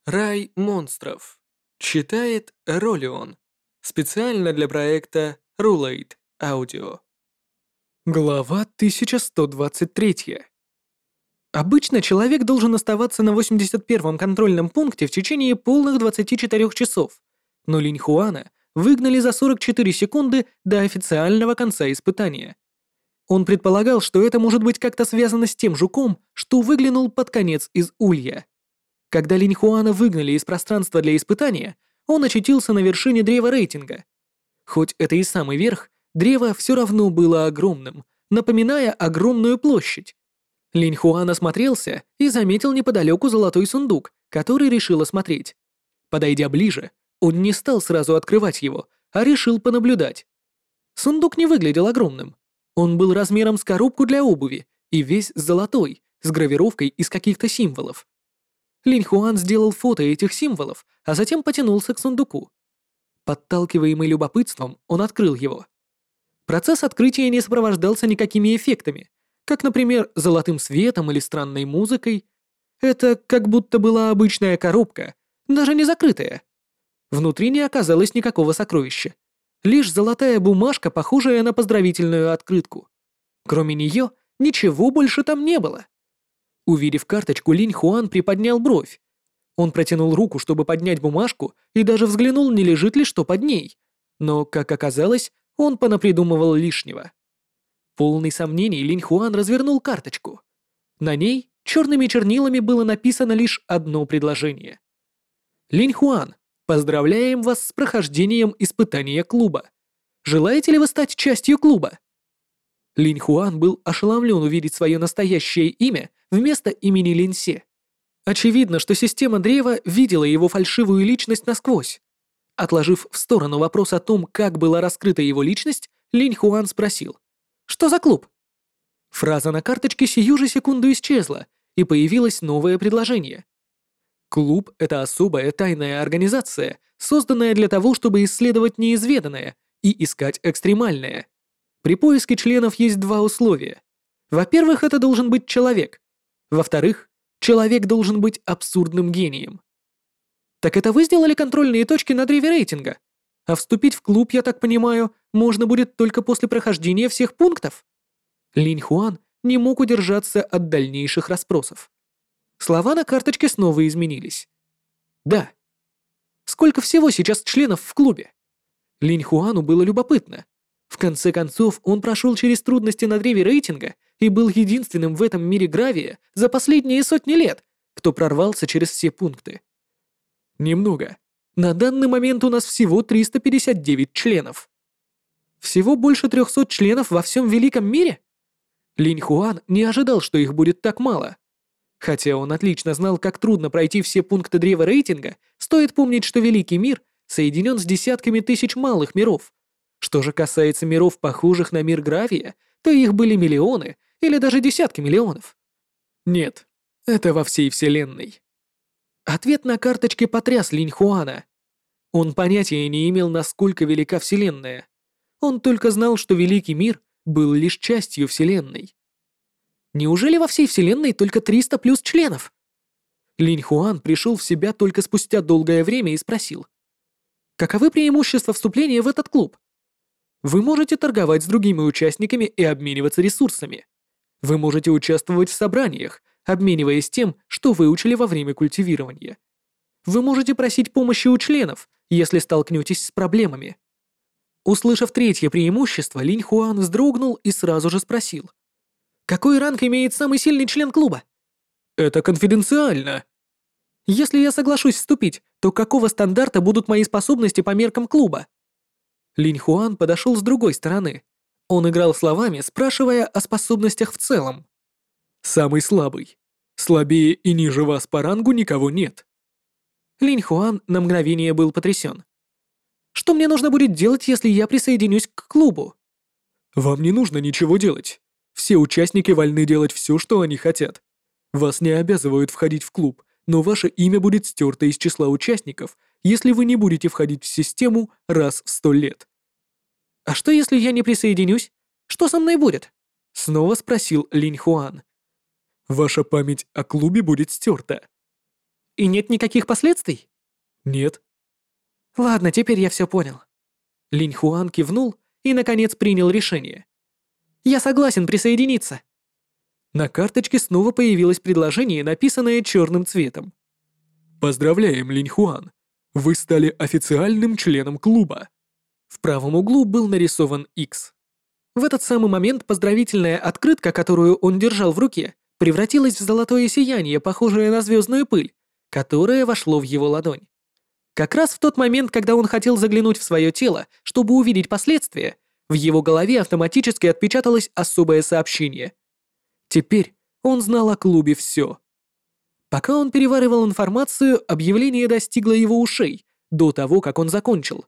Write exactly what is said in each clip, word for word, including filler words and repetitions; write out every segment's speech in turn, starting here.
Рай монстров. Читает Ролион. Специально для проекта Rulate Audio. Глава тысяча сто двадцать три. Обычно человек должен оставаться на восемьдесят первом контрольном пункте в течение полных двадцати четырёх часов, но Линь Хуана выгнали за сорок четыре секунды до официального конца испытания. Он предполагал, что это может быть как-то связано с тем жуком, что выглянул под конец из улья. Когда Линь Хуана выгнали из пространства для испытания, он очутился на вершине древа рейтинга. Хоть это и самый верх, древо все равно было огромным, напоминая огромную площадь. Линь Хуан осмотрелся и заметил неподалеку золотой сундук, который решил осмотреть. Подойдя ближе, он не стал сразу открывать его, а решил понаблюдать. Сундук не выглядел огромным. Он был размером с коробку для обуви и весь золотой, с гравировкой из каких-то символов. Линь Хуан сделал фото этих символов, а затем потянулся к сундуку. Подталкиваемый любопытством, он открыл его. Процесс открытия не сопровождался никакими эффектами, как, например, золотым светом или странной музыкой. Это как будто была обычная коробка, даже не закрытая. Внутри не оказалось никакого сокровища. Лишь золотая бумажка, похожая на поздравительную открытку. Кроме нее, ничего больше там не было. Увидев карточку, Линь Хуан приподнял бровь. Он протянул руку, чтобы поднять бумажку, и даже взглянул, не лежит ли что под ней. Но, как оказалось, он понапридумывал лишнего. Полный сомнений, Линь Хуан развернул карточку. На ней черными чернилами было написано лишь одно предложение. «Линь Хуан, поздравляем вас с прохождением испытания клуба. Желаете ли вы стать частью клуба?» Линь Хуан был ошеломлен увидеть свое настоящее имя вместо имени Линьсе. Очевидно, что система древа видела его фальшивую личность насквозь. Отложив в сторону вопрос о том, как была раскрыта его личность, Линь Хуан спросил: «Что за клуб?» Фраза на карточке сию же секунду исчезла, и появилось новое предложение. Клуб — это особая тайная организация, созданная для того, чтобы исследовать неизведанное и искать экстремальное. При поиске членов есть два условия. Во-первых, это должен быть человек. Во-вторых, человек должен быть абсурдным гением. Так это вы сделали контрольные точки на древе рейтинга? А вступить в клуб, я так понимаю, можно будет только после прохождения всех пунктов? Линь Хуан не мог удержаться от дальнейших расспросов. Слова на карточке снова изменились. Да. Сколько всего сейчас членов в клубе? Линь Хуану было любопытно. В конце концов, он прошел через трудности на древе рейтинга и был единственным в этом мире гравия за последние сотни лет, кто прорвался через все пункты. Немного. На данный момент у нас всего триста пятьдесят девять членов. Всего больше трехсот членов во всем великом мире? Линь Хуан не ожидал, что их будет так мало. Хотя он отлично знал, как трудно пройти все пункты древа рейтинга, стоит помнить, что великий мир соединен с десятками тысяч малых миров. Что же касается миров, похожих на мир Гравия, то их были миллионы или даже десятки миллионов. Нет, это во всей вселенной. Ответ на карточке потряс Линь Хуана. Он понятия не имел, насколько велика вселенная. Он только знал, что великий мир был лишь частью вселенной. Неужели во всей вселенной только триста плюс членов? Линь Хуан пришел в себя только спустя долгое время и спросил: «Каковы преимущества вступления в этот клуб?» Вы можете торговать с другими участниками и обмениваться ресурсами. Вы можете участвовать в собраниях, обмениваясь тем, что выучили во время культивирования. Вы можете просить помощи у членов, если столкнетесь с проблемами. Услышав третье преимущество, Линь Хуан вздрогнул и сразу же спросил: «Какой ранг имеет самый сильный член клуба?» «Это конфиденциально». «Если я соглашусь вступить, то какого стандарта будут мои способности по меркам клуба?» Линь Хуан подошел с другой стороны. Он играл словами, спрашивая о способностях в целом. «Самый слабый. Слабее и ниже вас по рангу никого нет». Линь Хуан на мгновение был потрясен. «Что мне нужно будет делать, если я присоединюсь к клубу?» «Вам не нужно ничего делать. Все участники вольны делать все, что они хотят. Вас не обязывают входить в клуб, но ваше имя будет стерто из числа участников, если вы не будете входить в систему раз в сто лет. «А что, если я не присоединюсь? Что со мной будет?» — снова спросил Линь Хуан. «Ваша память о клубе будет стерта». И нет никаких последствий? Нет. Ладно, теперь я все понял. Линь Хуан кивнул и, наконец, принял решение. Я согласен присоединиться. На карточке снова появилось предложение, написанное черным цветом. Поздравляем, Линь Хуан. Вы стали официальным членом клуба. В правом углу был нарисован X. В этот самый момент поздравительная открытка, которую он держал в руке, превратилась в золотое сияние, похожее на звездную пыль, которое вошло в его ладонь. Как раз в тот момент, когда он хотел заглянуть в свое тело, чтобы увидеть последствия, в его голове автоматически отпечаталось особое сообщение. Теперь он знал о клубе все. Пока он переваривал информацию, объявление достигло его ушей до того, как он закончил.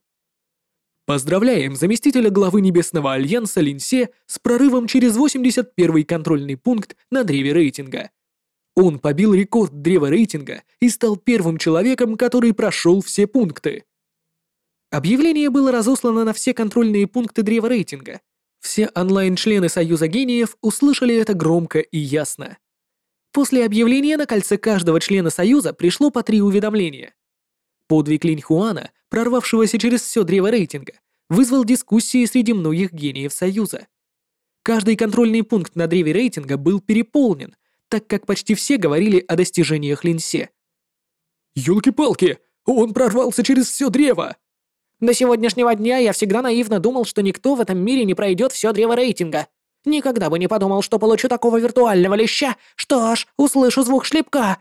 Поздравляем заместителя главы Небесного Альянса Линьсе с прорывом через восемьдесят первый контрольный пункт на древе рейтинга. Он побил рекорд древа рейтинга и стал первым человеком, который прошел все пункты. Объявление было разослано на все контрольные пункты древа рейтинга. Все онлайн-члены Союза гениев услышали это громко и ясно. После объявления на кольце каждого члена Союза пришло по три уведомления. Подвиг Линь Хуана, прорвавшегося через все древо рейтинга, вызвал дискуссии среди многих гениев Союза. Каждый контрольный пункт на древе рейтинга был переполнен, так как почти все говорили о достижениях Линьсе. «Ёлки-палки! Он прорвался через все древо!» До сегодняшнего дня я всегда наивно думал, что никто в этом мире не пройдет все древо рейтинга. Никогда бы не подумал, что получу такого виртуального леща, что аж услышу звук шлепка.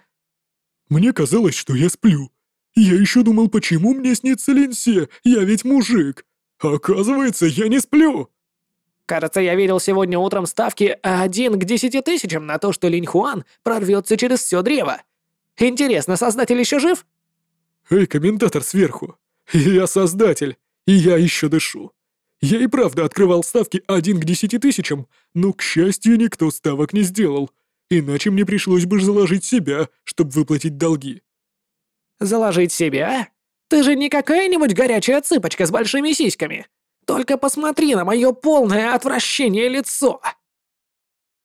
Мне казалось, что я сплю. Я еще думал, почему мне снится Линьсе, я ведь мужик. А оказывается, я не сплю. Кажется, я видел сегодня утром ставки один к десяти тысячам на то, что Линь Хуан прорвется через все древо. Интересно, создатель еще жив? Эй, комментатор сверху. Я создатель, и я еще дышу. Я и правда открывал ставки один к десяти тысячам, но, к счастью, никто ставок не сделал. Иначе мне пришлось бы заложить себя, чтобы выплатить долги. Заложить себя? Ты же не какая-нибудь горячая цыпочка с большими сиськами. Только посмотри на мое полное отвращение лицо.